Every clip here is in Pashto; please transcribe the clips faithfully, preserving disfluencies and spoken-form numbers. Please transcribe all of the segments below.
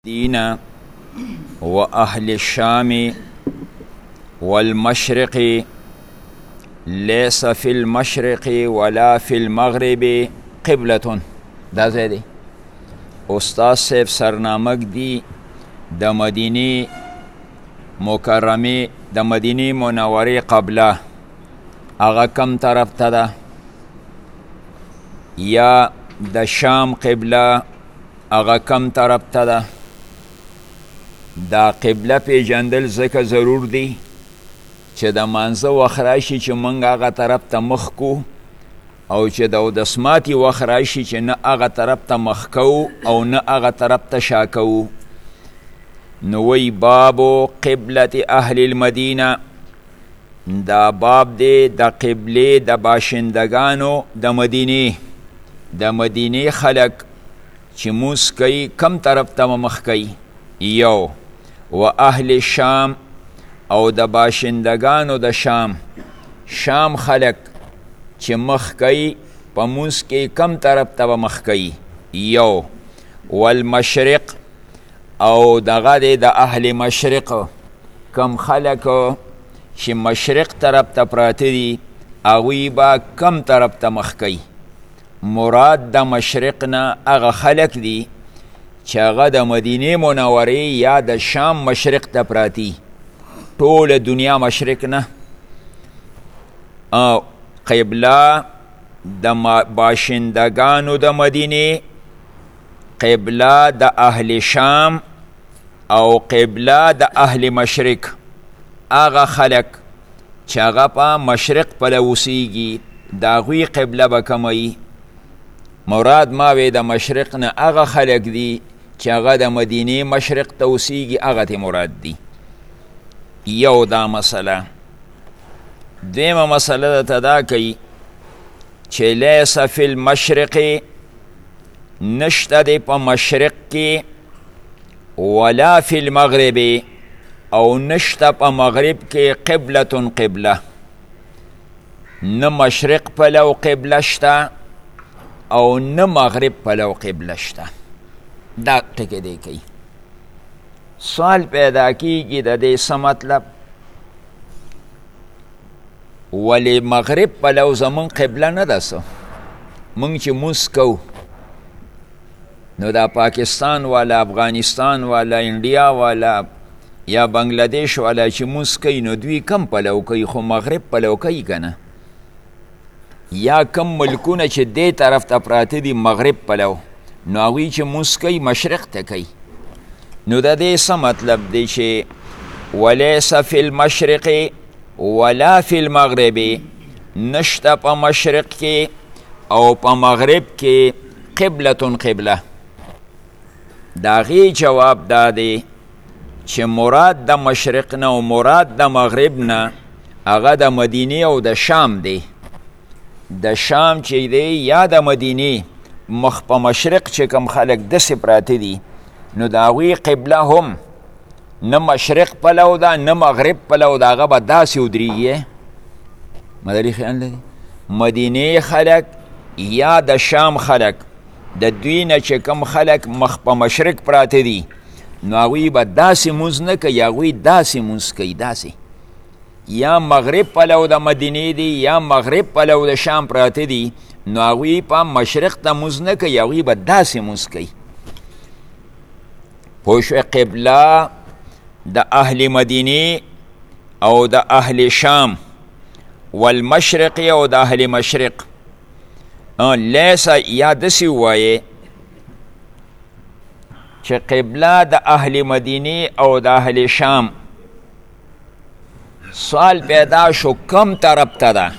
دين وأهل الشام والمشرق ليس في المشرق ولا في المغرب قبلة. دا ځای دی استاد صاحب سرنامک دی د مدینې مکرمې د مدینې منورې قبله هغه کم طرف ته ده یا د شام قبله هغه کم طرف ته ده. دا قبله پیژندل ځکه ضرور دی چې د مانځه وخت راشي چې موږ هغه طرف ته مخ کو او چې د اودس ماتي وخت راشي چې نه هغه طرف ته مخ کوو او نه هغه طرف ته شا کوو. نو وی بابو قبلت اهل المدینه، دا باب دی د قبلې د باشندگانو د مدینې د مدینې خلک چې موس کوي کم طرف ته مخ کوي. یو و اهل شام او د باشندگانو د شام شام خلق چې مخ کوي په موس کې کم طرف ته مخ کوي. یو والمشرق او دغه دی د اهل مشرق کم خلق چې مشرق طرف ته پراته دي هغوی به کم طرف ته مخ کوي. مراد د مشرق نه هغه خلق دي چې هغه د مدینې منورې یا د شام مشرق ته پراتی، ټوله دنیا مشرق نه. قبله د باشندگانو د مدینې، قبله د اهل شام او قبله د اهل مشرق. هغه خلق چې هغه په مشرق پله اوسیږي د هغوی قبله به کموي. مراد ما وی د مشرق نه هغه خلق دي چې هغه د مدینې مشرق ته اوسیږي، هغه ته مراد دي. یو دا مسله. دویمه مسله درته دا کوي چې لیس فی المشرق، نشته دی په مشرق کې، ولا فی المغرب او نشته په مغرب کې قبلة قبله. نه مشرق پلو قبله شته او نه مغرب پلو قبله شته. دا ټکی دی کوي. سوال پیدا کیږي د دې څه مطلب، ولې مغرب پلو زمون قبله نه ده؟ څه موږ چې موس کوو نو دا پاکستان والا، افغانستان والا، انډیا والا یا بنگلادیش والا چې موس کوي نو دوی کم پلو کوي؟ خو مغرب پلو کوي که نه؟ یا کم ملکونه چې دې طرف ته پراته دي مغرب پلو، نو هغوی چې موس کوي مشرق ته کوي. نو د دې څه مطلب دی چې ولیس فی المشرق ولا فی المغرب، نشته په مشرق کې او په مغرب کې قبلة قبله. د هغې جواب دا دی چې مراد د مشرق نه او مراد د مغرب نه هغه د مدینې او د شام دی. د شام چې دی یا د مدینې مخ په مشرق چې کم خلق داسې پراته دي نو د هغوی قبله هم نه مشرق پلو ده نه مغرب پلو ده، هغه به داسې ودرېږي. مدري خیال لري مدینې خلق یا د شام خلق د دوی نه چې کم خلق مخ په مشرق پراته دي نو هغوی به داسې مونځ نه کوي، هغوی داسې مونځ کوي. داسې یا مغرب پلو د مدینې دی یا مغرب پلو د شام پراته دي نو هغوی په مشرق ته مونځ نه کوي، هغوی به داسې مونځ کوي. پوه شوې؟ قبله د اهل مدینې او د اهل شام والمشرق او د اهل مشرق. لیس یا داسې ووایې چې قبله د اهل مدینې او د اهل شام. سوال پیدا شو کم طرف ته ده؟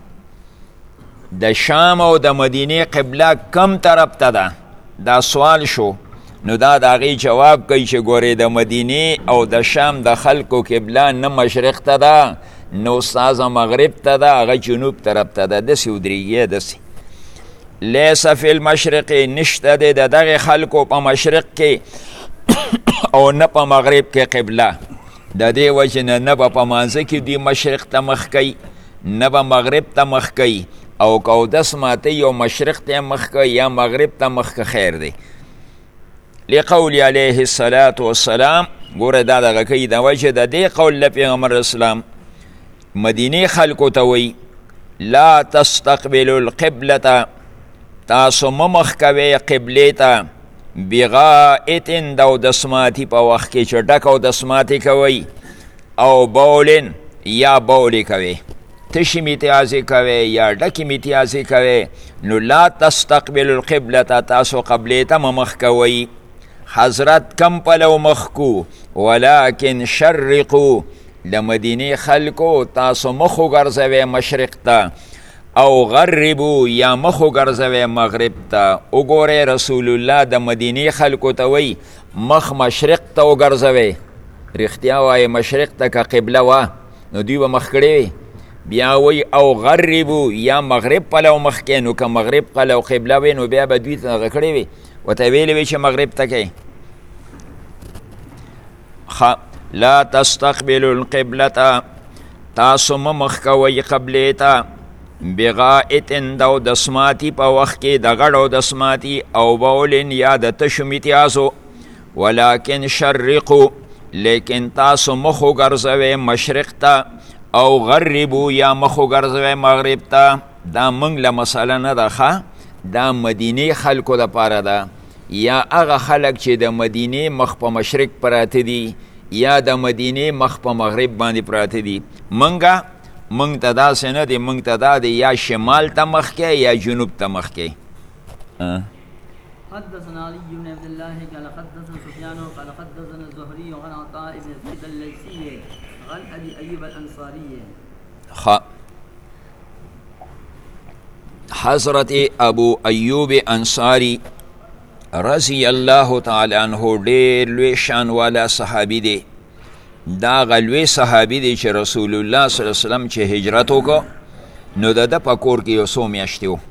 د شام او د مدینې قبله کم طرف ته ده؟ دا سوال شو. نو دا د هغې جواب کوي چې ګورې د مدینې او د شام د خلکو قبله نه مشرق ته ده نه استاذه مغرب ته ده، هغه جنوب طرف ته ده. داسې ودرېږي داسې. لیس فی المشرق، نشته دی د دغې خلکو په مشرق کې او نه په مغرب کې قبله. د دې وجې نه نه به په مانځه کې دوی مشرق ته مخ کوي نه به مغرب ته مخ کوي، او که اودس ماته یو مشرق ته مخ کوي یا مغرب ته مخ که خیر دی. لقول علیه الصلاة والسلام ګوره دا دغه کوي د وجه د دې قول د پیغمبر اسلام مدینې خلکو ته وی لا تستقبلوا القبلة تاسو مه مخ کوئ قبلې ته بغائط د اودسماتي په وخت کې چې ډک اودسماتي کوئ او بولن یا بولې کوئ تشي میتیازې کوئ یا ډکې میتیازې کوئ نو لا تستقبلوا القبلة تاسو قبلې ته مه مخ کوئ حضرت کم پلو مخ کو ولکن شرقو د مدینې خلکو تاسو مخ وګرځوئ مشرق ته او غربو یا مخ وګرځوئ مغرب ته وګورئ رسول الله د مدینې خلکو ته وی مخ مشرق ته وګرځوئ رښتیا وایي مشرق ته که قبله وه نو دوی به مخ کړی وي بیا وی او غربو یا مغرب پلو مخ کې نو که مغرب پلو قبله وی نو بیا به دوی ته هغه کړی وي ورته ویلې وي چې مغرب ته کوي لا تستقبلوا القبلة تاسو مه مخ کوئ قبلې ته بغائط د اودسماتي په وخت کې د غړ اودسماتي او بولن یا د تشو میتیازو ولکن شرقو لیکن تاسو مخ وګرځوئ مشرق ته او غربو یا مخ وګرځوئ مغرب ته دا موږ له مسله نه ده ښه دا مدینې خلکو دپاره ده یا هغه خلک چې د مدینې مخ په مشرق پراته دي یا د مدینې مخ په مغرب باندې پراته دي منګه منګ ته داسې نه دی منګ ته دا دی یا شمال ته مخ کې یا جنوب ته مخ کې حدثنا علي بن عبد الله قال حدثنا سفيان قال حدثنا الزهري عن عطاء بن زيد الليثي عن ابي ايوب الانصاري خ حضرت ابو ایوب انصاری رضی الله تعالی عنہ ډېر لوی شان والا صحابي دی دا غلوی صحابي دی چې رسول الله صلی الله علیه وسلم چې هجرت وکړو نو د ده په کور کې یو څو میاشتې و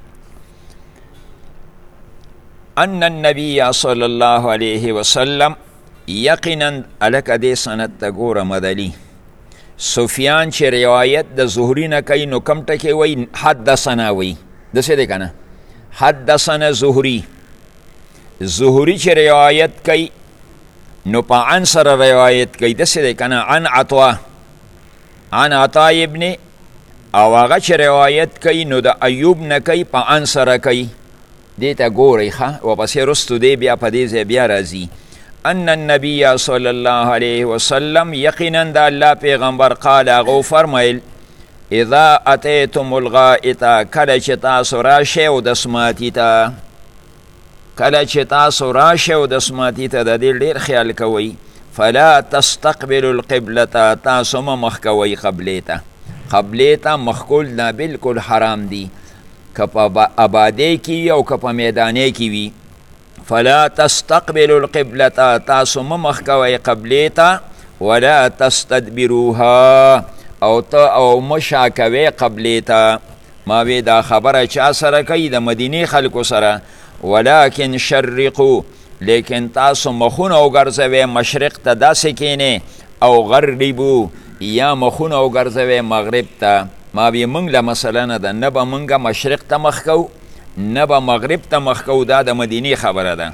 ان النبي صلی الله علیه وسلم یقینا الک دې سند ته ګوره مدلی سفیان چې روایت د زهري نه کوي نو کم ټکې وایي حدثنا وایي داسې دی که نه حدثنا زهري زهري چې روایت کوي نو په عن سره روایت کوي داسې دی که نه عن عطا عن عطا ابن او هغه چې روایت کوي نو د ایوب نه کوي په عن سره کوي دې ته ګورئ ښه واپسې رستو دی بیا په دې ځای بیا راځي ان النبي صلی الله علیه وسلم یقینا د الله پیغمبر قال هغه فرمیل اذا اتیتم الغائط کله چې تاسو راشئ اودسماتي ته کله چې تاسو راشئ اودسماتي ته د دې ډېر خیال کوئ فلا تستقبلوا القبلة تاسو مه مخ کوئ قبلې ته قبلې ته مخ کول نه بلکل حرام دي که په آبادۍ کې وي او که په میدانۍ کې وي فلا تستقبلوا القبلة تاسو مه مخ کوئ قبلې ته ولا تستدبروها او ته او مه شا کوئ قبلې ته ما وی دا خبره چا سره کوي د مدینې خلکو سره ولکن شرقو لیکن تاسو مخونه وګرځوئ مشرق ته داسې کینې او غربو یا مخونه وګرځوئ مغرب ته ما وی موږ له مسله نه ده نه به موږ مشرق ته مخ کوو نه به مغرب ته مخ کوو دا د مدینې خبره ده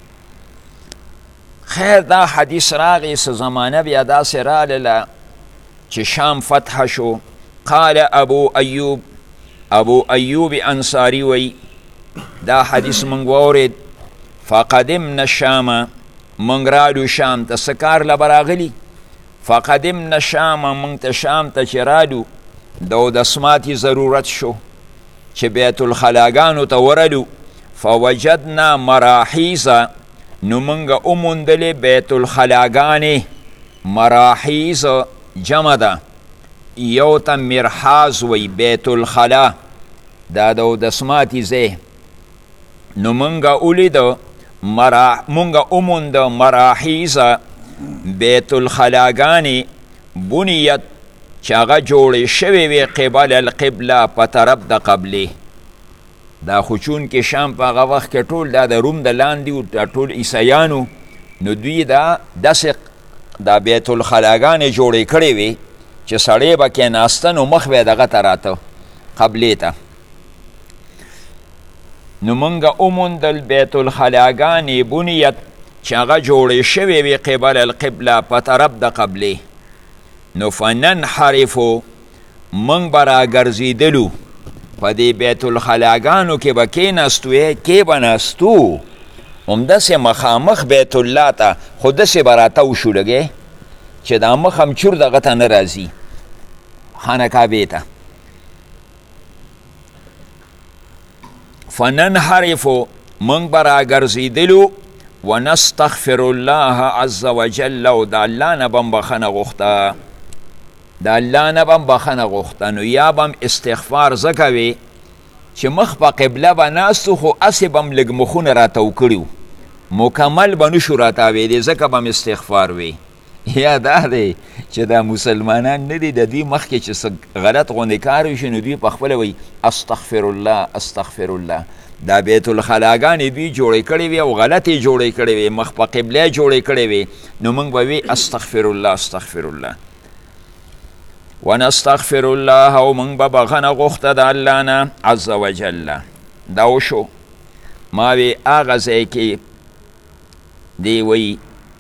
خیر دا حدیث راغی څه زمانه بیا داسې راغله چې شام فتح شو قال ابو ایوب ابو ایوب انصاری وی دا حدیث منگ وورد فقدمنا الشام منگ رالو شام تا سکار لبراغلی فقدمنا الشام منگ تا شام تا چی رالو دو دسماتی ضرورت شو چی بیت الخلاگانو تا ورلو فوجدنا مراحیزا نو منگ اموندل بیت الخلاگانی مراحیز جمع دا یو تا مرحاز وی بیت الخلا دا دو دسماتی زی نو منگا اولیدو مرا منگا اموندو مراحیزا بیت الخلاگانی بنیت چاگا جوڑی شوی وی قبل القبله پا طرف دا قبلی دا خوچون که شام پا آغا وقت که طول دا دا روم دا لاندی و دا طول عیسیانو نو دوی دا دس دا بیت الخلاگانی جوڑی کری وی چه سڑی با که ناستن و مخ بی دغا تراتو قبلی تا نو منگا اموندل بیت الخلاگانی بنیت چې هغه جوړې شوې وي قبل القبله په طرف د قبلې نو فننحرفو موږ به راګرځېدلو په دې بیت الخلاګانو کې به کېناستو کې به ناستو همداسې مخامخ بیت الله ته خو داسې به راتاو شو لږې چې دا مخ هم چور دغه ته نه راځي خانه کعبې ته فننحرفو موږ به راګرځېدلو ونستغفر الله عز وجل او د الله نه به م بخښنه غوښته د الله نه به م بخښنه غوښته نو یا به م استغفار ځکه وي چې مخ په قبله به ناستو خو هسې به م لږ مخونه راتاو کړي مکمل به نشو راتاوېدې ځکه به م استغفار وي یا دا دی چې دا مسلمانان نه دي د دوی مخکې چې څه غلط غوندې کار وشي نو دوی په خپله وایي استغفر الله استغفر الله دا بیت الخلاګانې دوی جوړې کړې وي او غلطې جوړې کړې وي مخ په قبله جوړې کړې وي نو موږ به وي استغفر الله استغفر الله ونستغفر الله او موږ به بخښنه غوښته د الله نه عز وجل دا وشو ما وی هغه ځای کې دی وی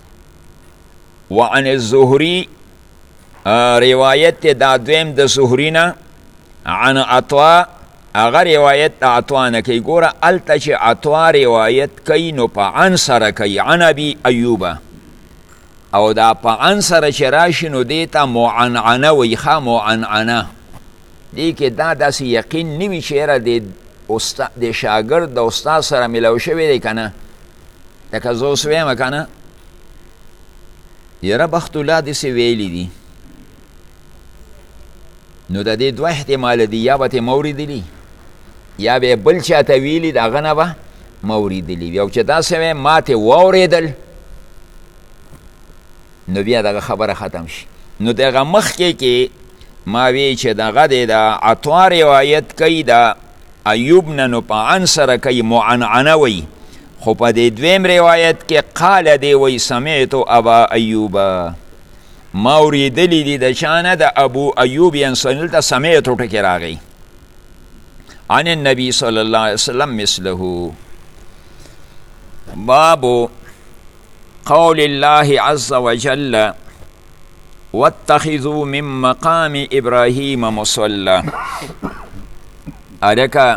وعن الزهري روایت دا دویم د زهري نه عن عطا هغه روایت د عطا نه کوي ګوره هلته چې عطا روایت کوي نو په عن سره کوي عن ابي ایوبه او دا په عن سره چې راشي نو دې ته معنعنه وایي ښه معنعنه دې کې دا داسې یقین نه وي چې یاره د شاګرد د استاد سره میلاو شوی دی که نه لکه زه اوس ویمه که نه یاره بخت الله داسې ویلی دي نو د دې دوه احتماله دي یا به ترې موریدلي یا به یې بل چاته ویلي د هغه نه به موریدلي وي او چې داسې وی ما ترې واورېدل نو بیا دغه خبره ختم شي نو دغه مخکې کې ما وی چې دغه دی د عطا روایت کوي د ایوب نه نو په عن سره کوي معنعنه وی خو په دې دویم روایت کې قال دی وی سمعتو ابا ایوبه ما اوریدلی دي د چا نه د ابو ایوب ینسنل ته سمعتو ټکې راغی عن النبي صلی الله علیه وسلم مثله باب قول الله عز وجل واتخذوا من مقام ابراهیم مصلى الکه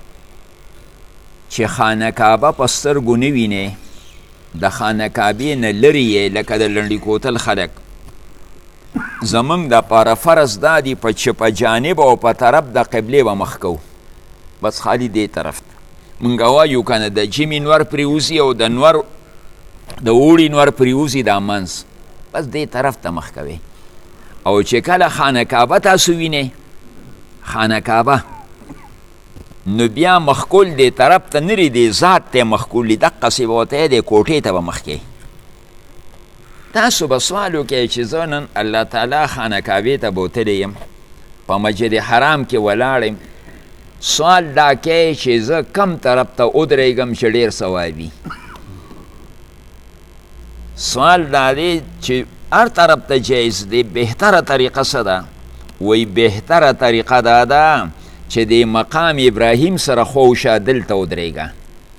چې خانه کعبه په سترګو نه وینې د خانه کعبې نه لرې یې لکه د لنډي کوتل خلک زمونږ دپاره فرض دا دي په چې په جانب او په طرف د قبلې به مخ کوو بس خالي دې طرف ته مونږ وایو که نه د جمې نور پرېوځي او د نور د اوړي نور پرېوځي دا منځ بس دې طرف ته مخ کوئ او چې کله خانه کعبه تاسو وینئ خانه کعبه نو بیا مخکول دې طرف ته نه ری دې ذات ته مخکول دي دقسې به ورته دی کوټې ته به مخ کوئ تاسو به سوال وکئ چې زه نن الله تعالی خانه کعبې ته بوتلی یم په مسجد حرام کې ولاړ یم سوال دا کوي چې زه کم طرف ته ودرېږم چې ډېر ثواب وي سوال دا دی چې هر طرف ته جایز دی بهتره طریقه څه ده وی بهتره طریقه دا ده چې د مقام ابراهیم سره خوشه دلته ودرېږه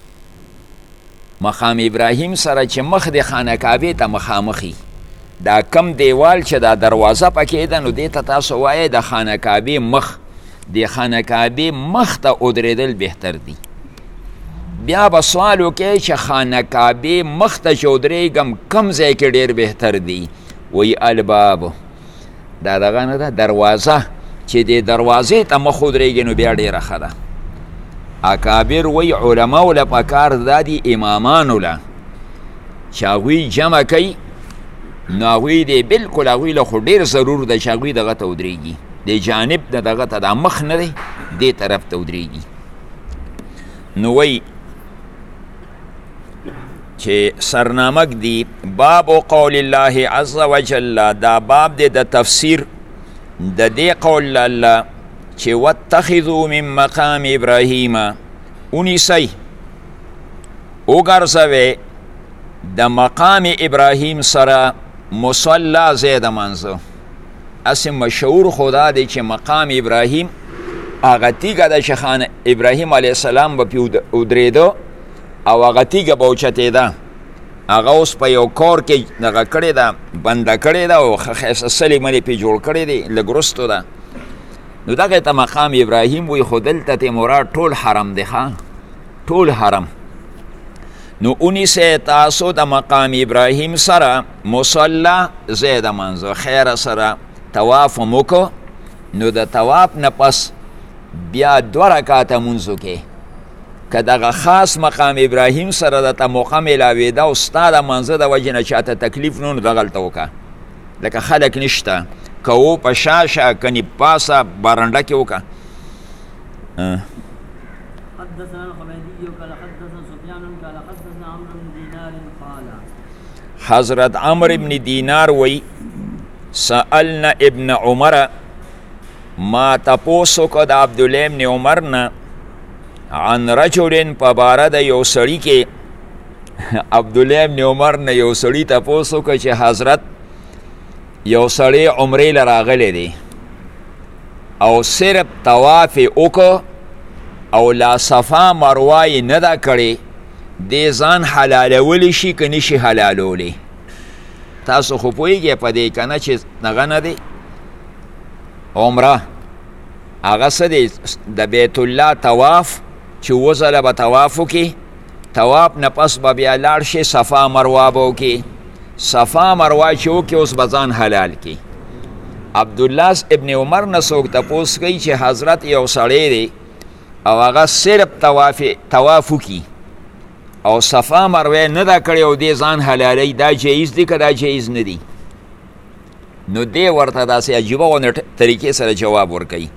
مقام ابراهیم سره چې مخ د خانه کعبې ته مخامخي دا کم دیوال چې دا دروازه پکې ده نو دې ته تاسو وایئ د خانه کعبې مخ د خانه کعبې مخ ته ودرېدل بهتر دی بیا به سوال وکړئ چې خانه کعبې مخ ته چې ودرېږم کم ځای کې ډېر بهتر دی وایي الباب دا دغه نه ده دروازه چې د دروازې ته مخ ودرېږي نو بیا ډېره ښه ده اکابر وی علماو له پکار دا دي امامانو له چې هغوی جمع کوي نو هغوی دی بلکل هغوی له خو ډېر ضرور ده چې هغوی دغه ته ودرېږي د جانب د دغه ته دا مخ نه دی دې طرف ته ودرېږي نو وی چې سرنامک دی باب قول الله عز وجل دا باب دی د تفسیر د دې قول الله چې واتخذوا من مقام ابراهیم اونیسی وګرځوئ د مقام ابراهیم سره مصلا ځای د منځه اسې مشهور خو دا دی چې مقام ابراهیم هغه تیږه ده چې خان ابراهیم علیه السلام به پې ودرېده او هغه تیږه به اوچتېده هغه اوس په یو کور کې دغه کړې ده بنده کړې ده او ښایسته سلې ملې پې جوړ کړی دی لږ وروستو ده نو دغې ته مقام ابراهیم وایي خو دلته ته مراد ټول حرم دی ښه ټول حرم نو اونیسئ تاسو د مقام ابراهیم سره مصله ځای د منځه خیره سره طواف هم وکړو نو د طواف نه پس بیا دوه رکاته مونځ وکړئ که دغه خاص مقام ابراهیم سره درته موقع میلاوېده او ستا د منځه د وجې نه چاته تکلیف نه نو دغلته وکړه لکه خلک نشته که و په شاشه کنی پاسه بارنډه کې وکړه حدثنا الحميدي قال حدثنا سفيان قال حدثنا عمرو بن دينار قال حضرت عمرو بن دینار وی سألنا ابن عمر ما تپوسو که د عبدالله ابن عمر نه عن رجل په باره د یو سړي کې عبدالله ابن عمر نه یو سړي تپوسو که چې حضرت یو سړی عمرې له راغلی دی او صرف طواف یې وکړو او لا صفا مروه یې نه ده کړې دې ځان حلالولی شي که نشي حلالولی تاسو خو پوهېږئ په دې که نه چې دغه نه دی عمره هغه څه دی د بیت الله طواف چې اووه ځله به طواف وکړي طواف نه پس به بیا لاړ شي صفا مروه به وکړي صفا مروه چې وکړي اوس به ځان حلال کړي عبدالله ابن عمر نه څوک تپوس کوي چې حضرت یو سړی دی او هغه صرف طواف طواف وکړي او صفا مروه نه ده کړې او دې ځان حلالوي دا جایز دی که دا جایز نه دی نو دی ورته داسې عجیبه غوندې طریقې سره جواب ورکوي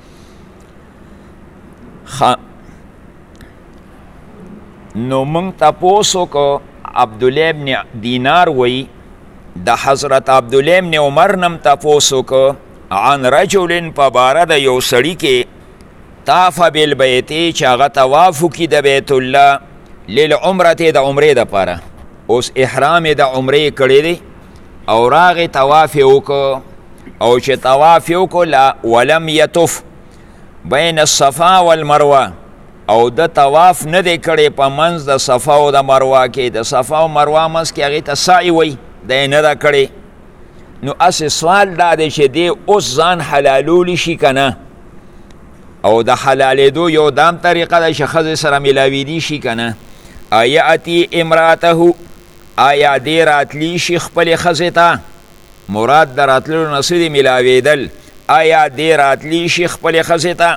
نو موږ تپوس وکړو عبدالله ابن دینار وی د حضرت عبدالله ابن عمر نم تپوس وکړو عن رجل په باره د یو سړي کې طاف بالبیت چې هغه طواف وکړي د بیت الله للعمرة د عمرې دپاره اوس احرام د عمرې کړی دی او راغې طواف یې وکړو او چې طواف یې وکړو ولم یطف بین الصفا والمروه او د طواف نه دی کړی په منځ د صفا او د مروه کې د صفا او مروه منځ کې هغې ته سعی وی دی نه ده کړی نو اسې سوال دا دی چې دی اوس ځان حلالولی شي که نه او د حلالېدو یو دام طریقه ده چې ښځې سره میلاویدي شي که نه ایاتی امراته آیا دی راتلی شي خپلې ښځې ته مراد د راتللو نه څه دی میلاوېدل آیا دی راتلی شي خپلې ښځې ته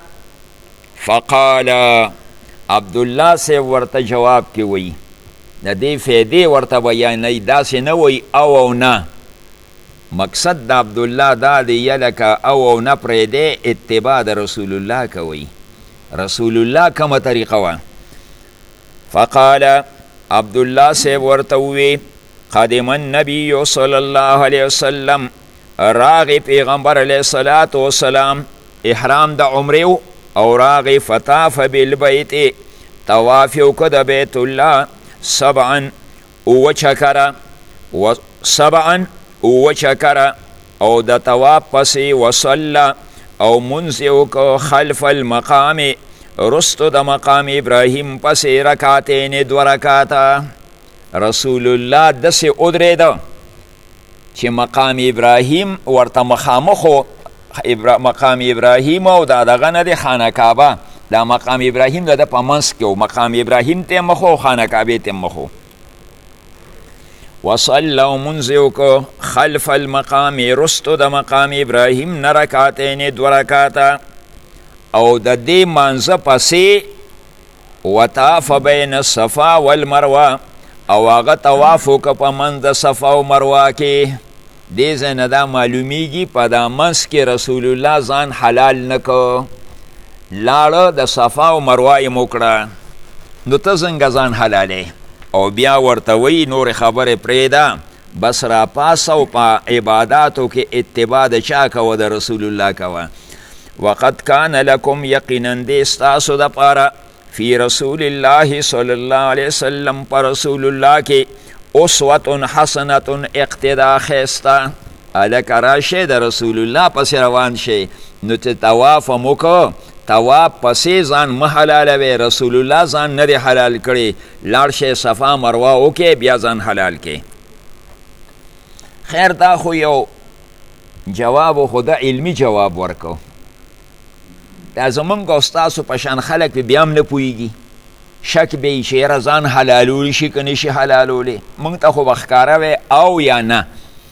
فقال عبدالله صاحب ورته جواب کې وی د دې فایدې ورته بیانوي داسې نه وی او او نه مقصد د عبدالله دا دی یا لکه او او نه پرېږدی اتباع د رسول الله کوي رسول الله کومه طریقه وه فقال عبدالله صاحب ورته ووی قدم النبي صلی الله علیه وسلم راغی پیغمبر علیه الصلاة والسلام احرام د عمرې او راغی فطاف بالبیت طواف یې وکړه د بیت الله سبعا اووه چکره و سبعا اووه چکره او د طواف پسې وصله او منځ یې وکړه خلف المقام رستو د مقام ابراهیم پسې رکعتین دوه رکعته رسول الله داسې ودرېده چې مقام ابراهیم ورته مخامخ مقام ابراهیم او دا دغه نه دی خانه کعبه دا مقام ابراهیم د ده په منځ کې و مقام ابراهیم ته مخ و خانه کعبې ته مخ و وصلی او منځ یې وکړو خلف المقام رستو د مقام ابراهیم نه رکعتین دوه رکعته او د دې مانځه پسې وطاف بین الصفا والمروه او هغه طواف وکړه په منځ د صفا او مروه کې دې ځای نه دا معلومیږي په دا منځ کې رسول الله ځان حلال نه کړ لاړه د صفا او مروه یې وکړه نو ته څنګه ځان حلالې او بیا ورته وایي نورې خبرې پرېږده بس راپاسه او په عباداتو کې اتباع د چا کوه د رسول الله کوه وقد کان لکم یقینا دی ستاسو دپاره فی رسول الله صلی الله علیه وسلم پر رسول الله کې اسوة حسنة اقتدا ښایسته هلکه راشئ د رسول الله پسې روان شئ نو چې طواف هم وکړه طواف پسې ځان مه حلالوئ، رسول الله ځان نه دی حلال کړی، لاړ شئ صفا مروه وکړئ بیا ځان حلال کړئ. خیر دا خو یو جواب خو دا علمی جواب ورکو. دا زمونږ او ستاسو په شان خلک پې بیا هم نه پوهېږي، شک به یې چې یاره ځان حلالولی شي که نه شي حلالولی. موږ ته خو به ښکاره وی او یا نه